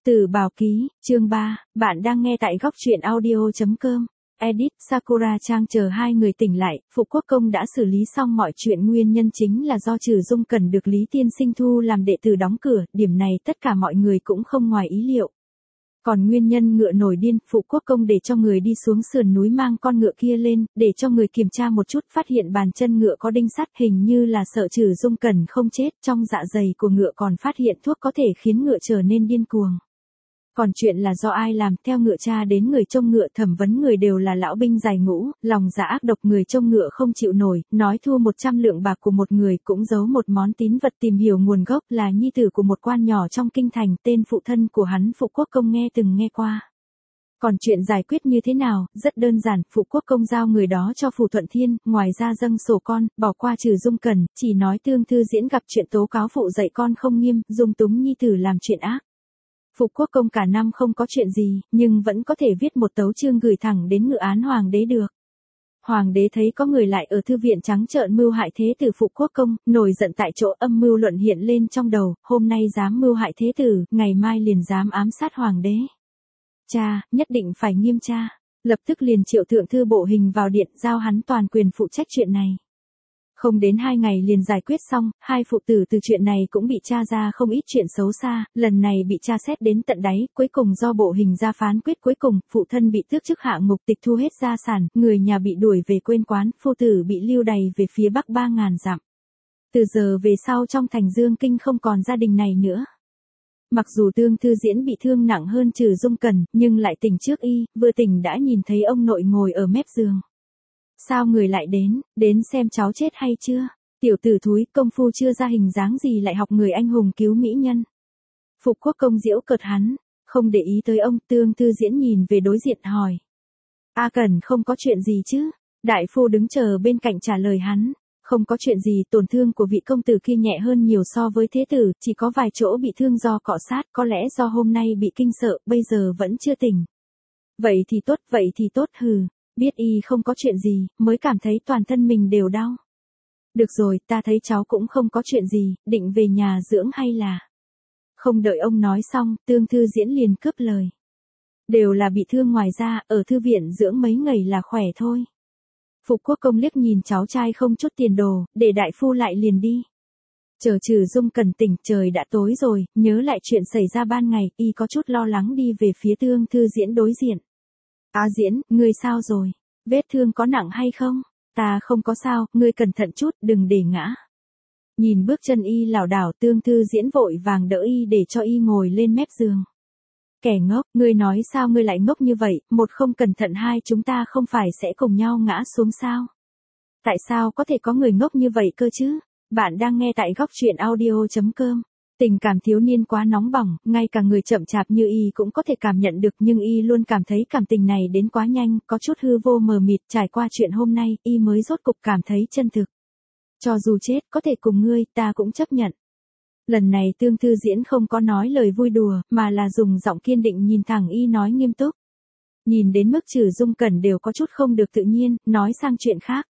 Tử Bảo Ký, chương 3, bạn đang nghe tại góc truyện audio.com. Edit, Sakura Trang chờ hai người tỉnh lại, Phụ Quốc Công đã xử lý xong mọi chuyện, nguyên nhân chính là do Trừ Dung cần được Lý Tiên Sinh thu làm đệ tử đóng cửa, điểm này tất cả mọi người cũng không ngoài ý liệu. Còn nguyên nhân ngựa nổi điên, Phụ Quốc Công để cho người đi xuống sườn núi mang con ngựa kia lên, để cho người kiểm tra một chút, phát hiện bàn chân ngựa có đinh sắt, hình như là sợ Trừ Dung cần không chết, trong dạ dày của ngựa còn phát hiện thuốc có thể khiến ngựa trở nên điên cuồng. Còn chuyện là do ai làm, theo ngựa tra đến người trông ngựa, thẩm vấn người đều là lão binh dài ngũ, lòng dạ ác độc, người trông ngựa không chịu nổi, nói thua 100 lượng bạc của một người, cũng giấu một món tín vật, tìm hiểu nguồn gốc, là nhi tử của một quan nhỏ trong kinh thành, tên phụ thân của hắn Phụ Quốc Công từng nghe qua. Còn chuyện giải quyết như thế nào, rất đơn giản, Phụ Quốc Công giao người đó cho Phù Thuận Thiên, ngoài ra dâng sổ con, bỏ qua Trừ Dung cần, chỉ nói Tương Thư Diễn gặp chuyện tố cáo phụ dạy con không nghiêm, dung túng nhi tử làm chuyện ác. Phụ Quốc Công cả năm không có chuyện gì, nhưng vẫn có thể viết một tấu chương gửi thẳng đến ngự án hoàng đế được. Hoàng đế thấy có người lại ở thư viện trắng trợn mưu hại thế tử Phụ Quốc Công, nổi giận tại chỗ, âm mưu luận hiện lên trong đầu, hôm nay dám mưu hại thế tử, ngày mai liền dám ám sát hoàng đế. Cha, nhất định phải nghiêm tra, lập tức liền triệu thượng thư bộ hình vào điện, giao hắn toàn quyền phụ trách chuyện này. Không đến 2 ngày liền giải quyết xong, hai phụ tử từ chuyện này cũng bị tra ra không ít chuyện xấu xa, lần này bị tra xét đến tận đáy, cuối cùng do bộ hình ra phán quyết cuối cùng, phụ thân bị tước chức hạ ngục, tịch thu hết gia sản, người nhà bị đuổi về quên quán, phu tử bị lưu đày về phía bắc 3.000 dặm. Từ giờ về sau trong thành Dương Kinh không còn gia đình này nữa. Mặc dù Tương Thư Diễn bị thương nặng hơn Trừ Dung cần, nhưng lại tỉnh trước y, vừa tỉnh đã nhìn thấy ông nội ngồi ở mép giường. Sao người lại đến xem cháu chết hay chưa? Tiểu tử thúi, công phu chưa ra hình dáng gì lại học người anh hùng cứu mỹ nhân. Phụ Quốc Công giễu cợt hắn, không để ý tới ông. Tương Thư Diễn nhìn về đối diện hỏi. A Cẩn, không có chuyện gì chứ? Đại phu đứng chờ bên cạnh trả lời hắn. Không có chuyện gì, tổn thương của vị công tử kia nhẹ hơn nhiều so với thế tử, chỉ có vài chỗ bị thương do cọ sát, có lẽ do hôm nay bị kinh sợ, bây giờ vẫn chưa tỉnh. Vậy thì tốt hừ. Biết y không có chuyện gì, mới cảm thấy toàn thân mình đều đau. Được rồi, ta thấy cháu cũng không có chuyện gì, định về nhà dưỡng hay là... Không đợi ông nói xong, Tương Thư Diễn liền cướp lời. Đều là bị thương, ngoài ra, ở thư viện dưỡng mấy ngày là khỏe thôi. Phụ Quốc Công liếc nhìn cháu trai không chút tiền đồ, để đại phu lại liền đi. Chờ Trừ Dung cần tỉnh, trời đã tối rồi, nhớ lại chuyện xảy ra ban ngày, y có chút lo lắng đi về phía Tương Thư Diễn đối diện. Diễn, ngươi sao rồi? Vết thương có nặng hay không? Ta không có sao, ngươi cẩn thận chút, đừng để ngã. Nhìn bước chân y lảo đảo, Tương Thư Diễn vội vàng đỡ y để cho y ngồi lên mép giường. Kẻ ngốc, ngươi nói sao ngươi lại ngốc như vậy, một không cẩn thận hai chúng ta không phải sẽ cùng nhau ngã xuống sao? Tại sao có thể có người ngốc như vậy cơ chứ? Bạn đang nghe tại góc truyện audio.com. Tình cảm thiếu niên quá nóng bỏng, ngay cả người chậm chạp như y cũng có thể cảm nhận được, nhưng y luôn cảm thấy cảm tình này đến quá nhanh, có chút hư vô mờ mịt, trải qua chuyện hôm nay, y mới rốt cục cảm thấy chân thực. Cho dù chết, có thể cùng ngươi, ta cũng chấp nhận. Lần này Tương Thư Diễn không có nói lời vui đùa, mà là dùng giọng kiên định nhìn thẳng y nói nghiêm túc. Nhìn đến mức Trừ Dung cần đều có chút không được tự nhiên, nói sang chuyện khác.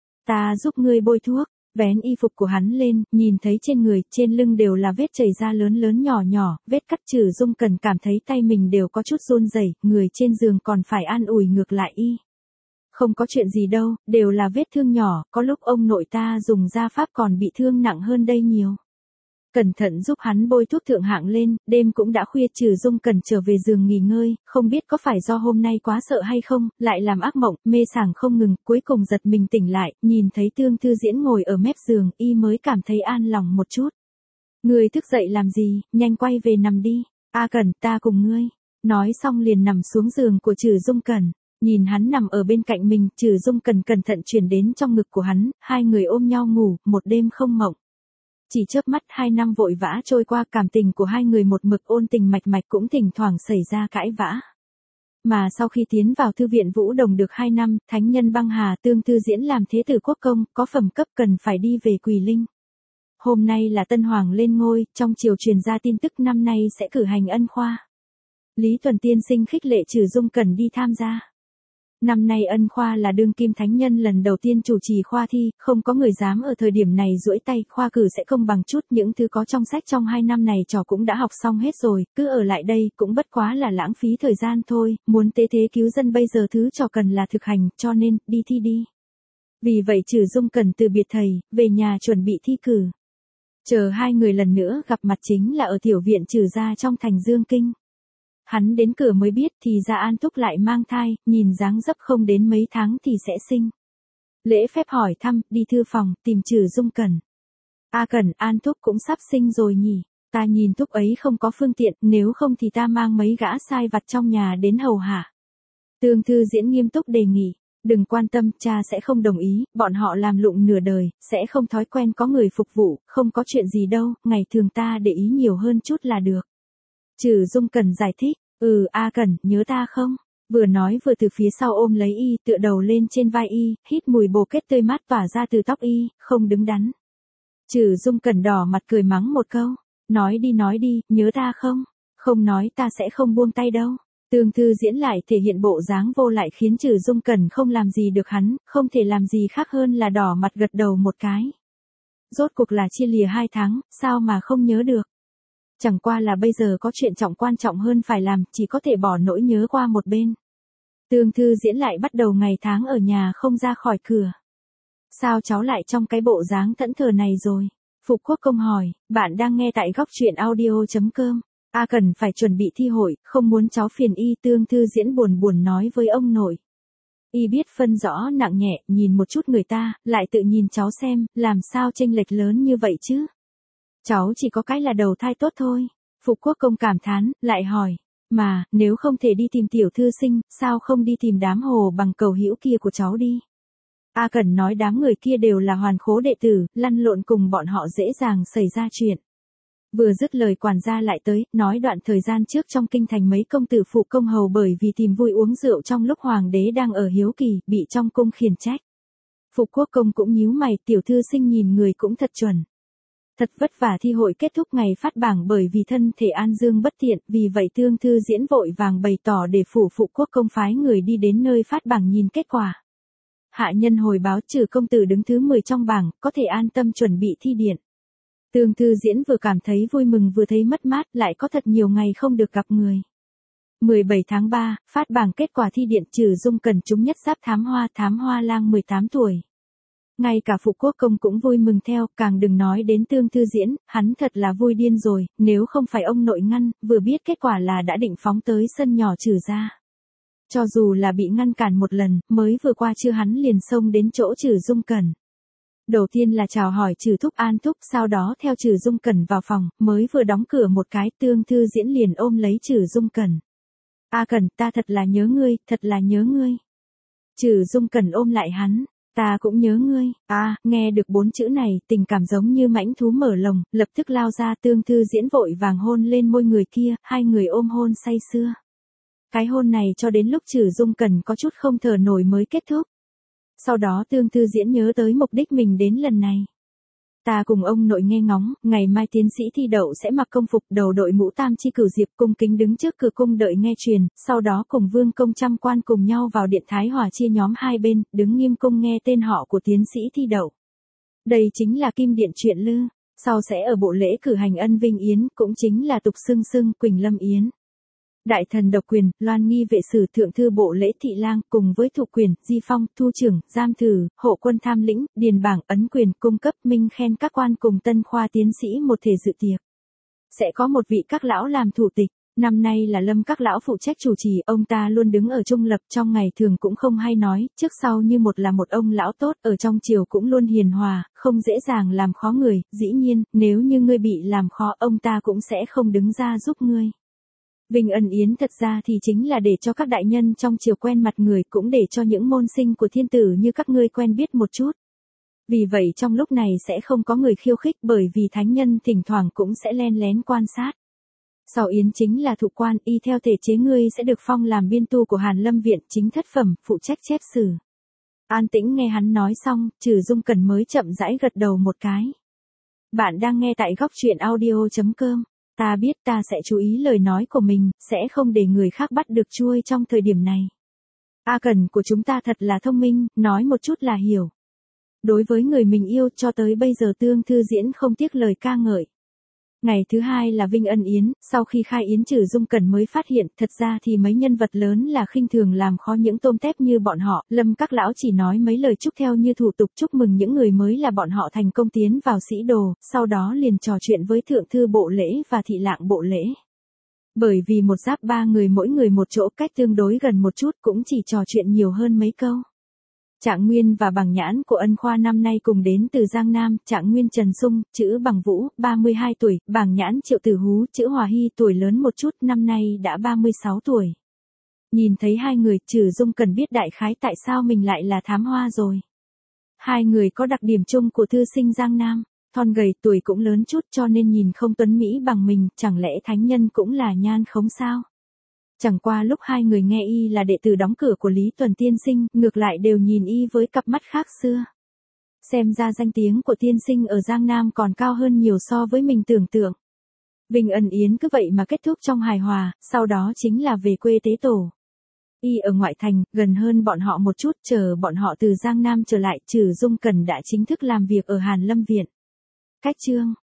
Ta giúp ngươi bôi thuốc. Vén y phục của hắn lên, nhìn thấy trên người, trên lưng đều là vết chảy ra lớn lớn nhỏ nhỏ, vết cắt. Trừ Dung cần cảm thấy tay mình đều có chút run rẩy, người trên giường còn phải an ủi ngược lại y. Không có chuyện gì đâu, đều là vết thương nhỏ, có lúc ông nội ta dùng gia pháp còn bị thương nặng hơn đây nhiều. Cẩn thận giúp hắn bôi thuốc thượng hạng lên, đêm cũng đã khuya. Trừ Dung cần trở về giường nghỉ ngơi, không biết có phải do hôm nay quá sợ hay không, lại làm ác mộng, mê sảng không ngừng, cuối cùng giật mình tỉnh lại, nhìn thấy Tương Thư Diễn ngồi ở mép giường, y mới cảm thấy an lòng một chút. Ngươi thức dậy làm gì, nhanh quay về nằm đi, A Cẩn, ta cùng ngươi. Nói xong liền nằm xuống giường của Trừ Dung cần. Nhìn hắn nằm ở bên cạnh mình, Trừ Dung cần cẩn thận chuyển đến trong ngực của hắn, hai người ôm nhau ngủ, một đêm không mộng. Chỉ chớp mắt 2 năm vội vã trôi qua, cảm tình của hai người một mực ôn tình mạch mạch, cũng thỉnh thoảng xảy ra cãi vã. Mà sau khi tiến vào thư viện Vũ Đồng được 2 năm, thánh nhân băng hà, Tương Thư Diễn làm thế tử quốc công, có phẩm cấp cần phải đi về Quỳ Linh. Hôm nay là tân hoàng lên ngôi, trong triều truyền ra tin tức năm nay sẽ cử hành ân khoa. Lý Tuần tiên sinh khích lệ Trừ Dung cần đi tham gia. Năm nay Ân Khoa là đương kim thánh nhân lần đầu tiên chủ trì khoa thi, không có người dám ở thời điểm này duỗi tay, khoa cử sẽ công bằng chút, những thứ có trong sách trong 2 năm này trò cũng đã học xong hết rồi, cứ ở lại đây cũng bất quá là lãng phí thời gian thôi, muốn tế thế cứu dân bây giờ thứ trò cần là thực hành, cho nên, đi thi đi. Vì vậy Trử Dung Cẩn từ biệt thầy, về nhà chuẩn bị thi cử. Chờ 2 người lần nữa gặp mặt chính là ở tiểu viện Trử gia trong thành Dương Kinh. Hắn đến cửa mới biết thì ra An Thúc lại mang thai, nhìn dáng dấp không đến mấy tháng thì sẽ sinh. Lễ phép hỏi thăm, đi thư phòng, tìm Trử Dung Cẩn. A Cẩn, An Thúc cũng sắp sinh rồi nhỉ, ta nhìn Thúc ấy không có phương tiện, nếu không thì ta mang mấy gã sai vặt trong nhà đến hầu hạ. Tương Thư Diễn nghiêm túc đề nghị, đừng quan tâm, cha sẽ không đồng ý, bọn họ làm lụng nửa đời, sẽ không thói quen có người phục vụ, không có chuyện gì đâu, ngày thường ta để ý nhiều hơn chút là được. Trử Dung Cẩn giải thích, A Cẩn, nhớ ta không? Vừa nói vừa từ phía sau ôm lấy y, tựa đầu lên trên vai y, hít mùi bồ kết tươi mát tỏa ra từ tóc y, không đứng đắn. Trử Dung Cẩn đỏ mặt cười mắng một câu, nói đi, nhớ ta không? Không nói ta sẽ không buông tay đâu. Tương Thư Diễn lại thể hiện bộ dáng vô lại khiến Trử Dung Cẩn không làm gì được hắn, không thể làm gì khác hơn là đỏ mặt gật đầu một cái. Rốt cuộc là chia lìa 2 tháng, sao mà không nhớ được? Chẳng qua là bây giờ có chuyện quan trọng hơn phải làm, chỉ có thể bỏ nỗi nhớ qua một bên. Tương Thư Diễn lại bắt đầu ngày tháng ở nhà không ra khỏi cửa. Sao cháu lại trong cái bộ dáng thẫn thờ này rồi? Phục Quốc Công hỏi, bạn đang nghe tại góc truyện audio.com. A Cẩn phải chuẩn bị thi hội, không muốn cháu phiền y. Tương Thư Diễn buồn nói với ông nội. Y biết phân rõ nặng nhẹ, nhìn một chút người ta, lại tự nhìn cháu xem, làm sao chênh lệch lớn như vậy chứ? Cháu chỉ có cái là đầu thai tốt thôi. Phục Quốc Công cảm thán, lại hỏi, mà, nếu không thể đi tìm tiểu thư sinh, sao không đi tìm đám hồ bằng cầu hữu kia của cháu đi? A Cẩn nói đám người kia đều là hoàn khố đệ tử, lăn lộn cùng bọn họ dễ dàng xảy ra chuyện. Vừa dứt lời quản gia lại tới, nói đoạn thời gian trước trong kinh thành mấy công tử phụ công hầu bởi vì tìm vui uống rượu trong lúc hoàng đế đang ở hiếu kỳ, bị trong cung khiển trách. Phục Quốc Công cũng nhíu mày, tiểu thư sinh nhìn người cũng thật chuẩn. Thật vất vả thi hội kết thúc ngày phát bảng bởi vì thân thể An Dương bất tiện, vì vậy Tương Thư Diễn vội vàng bày tỏ để phủ Phục Quốc Công phái người đi đến nơi phát bảng nhìn kết quả. Hạ nhân hồi báo Trử công tử đứng thứ 10 trong bảng, có thể an tâm chuẩn bị thi điện. Tương Thư Diễn vừa cảm thấy vui mừng vừa thấy mất mát, lại có thật nhiều ngày không được gặp người. 17 tháng 3, phát bảng kết quả thi điện. Trử Dung Cẩn trúng nhất giáp thám hoa lang 18 tuổi. Ngay cả Phục Quốc Công cũng vui mừng theo, càng đừng nói đến Tương Thư Diễn, hắn thật là vui điên rồi, nếu không phải ông nội ngăn, vừa biết kết quả là đã định phóng tới sân nhỏ Trử gia. Cho dù là bị ngăn cản một lần, mới vừa qua chưa hắn liền xông đến chỗ Trử Dung Cẩn. Đầu tiên là chào hỏi Trử thúc An thúc, sau đó theo Trử Dung Cẩn vào phòng, mới vừa đóng cửa một cái, Tương Thư Diễn liền ôm lấy Trử Dung Cẩn. A Cẩn, ta thật là nhớ ngươi, thật là nhớ ngươi. Trử Dung Cẩn ôm lại hắn. Ta cũng nhớ ngươi. Nghe được 4 chữ này, tình cảm giống như mãnh thú mở lồng, lập tức lao ra. Tương Thư Diễn vội vàng hôn lên môi người kia, 2 người ôm hôn say sưa. Cái hôn này cho đến lúc Trử Dung Cẩn có chút không thở nổi mới kết thúc. Sau đó Tương Thư Diễn nhớ tới mục đích mình đến lần này. Ta cùng ông nội nghe ngóng, ngày mai tiến sĩ thi đậu sẽ mặc công phục đầu đội mũ tam chi cửu diệp cung kính đứng trước cửa cung đợi nghe truyền, sau đó cùng vương công trăm quan cùng nhau vào điện Thái Hòa chia nhóm 2 bên, đứng nghiêm cung nghe tên họ của tiến sĩ thi đậu. Đây chính là Kim Điện Truyện Lư, sau sẽ ở bộ lễ cử hành Ân Vinh Yến, cũng chính là tục xưng Quỳnh Lâm Yến. Đại thần độc quyền, Loan nghi vệ sử thượng thư bộ lễ thị lang, cùng với thụ quyền, di phong, thu trưởng, giam thử, hộ quân tham lĩnh, điền bảng, ấn quyền, cung cấp, minh khen các quan cùng tân khoa tiến sĩ một thể dự tiệc. Sẽ có một vị các lão làm thủ tịch, năm nay là Lâm các lão phụ trách chủ trì, ông ta luôn đứng ở trung lập, trong ngày thường cũng không hay nói, trước sau như một là một ông lão tốt, ở trong triều cũng luôn hiền hòa, không dễ dàng làm khó người, dĩ nhiên, nếu như ngươi bị làm khó, ông ta cũng sẽ không đứng ra giúp ngươi. Vinh Ân Yến thật ra thì chính là để cho các đại nhân trong triều quen mặt người, cũng để cho những môn sinh của thiên tử như các ngươi quen biết một chút. Vì vậy trong lúc này sẽ không có người khiêu khích, bởi vì thánh nhân thỉnh thoảng cũng sẽ len lén quan sát. Sau Yến chính là thụ quan, y theo thể chế ngươi sẽ được phong làm biên tu của Hàn Lâm Viện, chính thất phẩm, phụ trách chép sử. An tĩnh nghe hắn nói xong, Trử Dung Cẩn mới chậm rãi gật đầu một cái. Bạn đang nghe tại góc truyện audio.com. Ta biết ta sẽ chú ý lời nói của mình, sẽ không để người khác bắt được chuôi trong thời điểm này. A Cần của chúng ta thật là thông minh, nói một chút là hiểu. Đối với người mình yêu cho tới bây giờ Tương Thư diễn không tiếc lời ca ngợi. Ngày thứ hai là Vinh Ân Yến, sau khi khai yến Trử Dung Cẩn mới phát hiện, thật ra thì mấy nhân vật lớn là khinh thường làm khó những tôm tép như bọn họ, Lâm các lão chỉ nói mấy lời chúc theo như thủ tục chúc mừng những người mới là bọn họ thành công tiến vào sĩ đồ, sau đó liền trò chuyện với thượng thư bộ lễ và thị lạng bộ lễ. Bởi vì một giáp ba người mỗi người một chỗ cách tương đối gần một chút cũng chỉ trò chuyện nhiều hơn mấy câu. Trạng Nguyên và Bằng Nhãn của Ân Khoa năm nay cùng đến từ Giang Nam, Trạng Nguyên Trần Sung, chữ Bằng Vũ, 32 tuổi, Bằng Nhãn Triệu Tử Hú, chữ Hòa Hy tuổi lớn một chút, năm nay đã 36 tuổi. Nhìn thấy hai người, Trử Dung cần biết đại khái tại sao mình lại là thám hoa rồi. Hai người có đặc điểm chung của thư sinh Giang Nam, thon gầy tuổi cũng lớn chút cho nên nhìn không tuấn mỹ bằng mình, chẳng lẽ thánh nhân cũng là nhan khống sao? Chẳng qua lúc hai người nghe y là đệ tử đóng cửa của Lý Tuần tiên sinh, ngược lại đều nhìn y với cặp mắt khác xưa. Xem ra danh tiếng của tiên sinh ở Giang Nam còn cao hơn nhiều so với mình tưởng tượng. Vinh Ân Yến cứ vậy mà kết thúc trong hài hòa, sau đó chính là về quê tế tổ. Y ở ngoại thành, gần hơn bọn họ một chút, chờ bọn họ từ Giang Nam trở lại, Trử Dung Cẩn đã chính thức làm việc ở Hàn Lâm Viện. Cách chương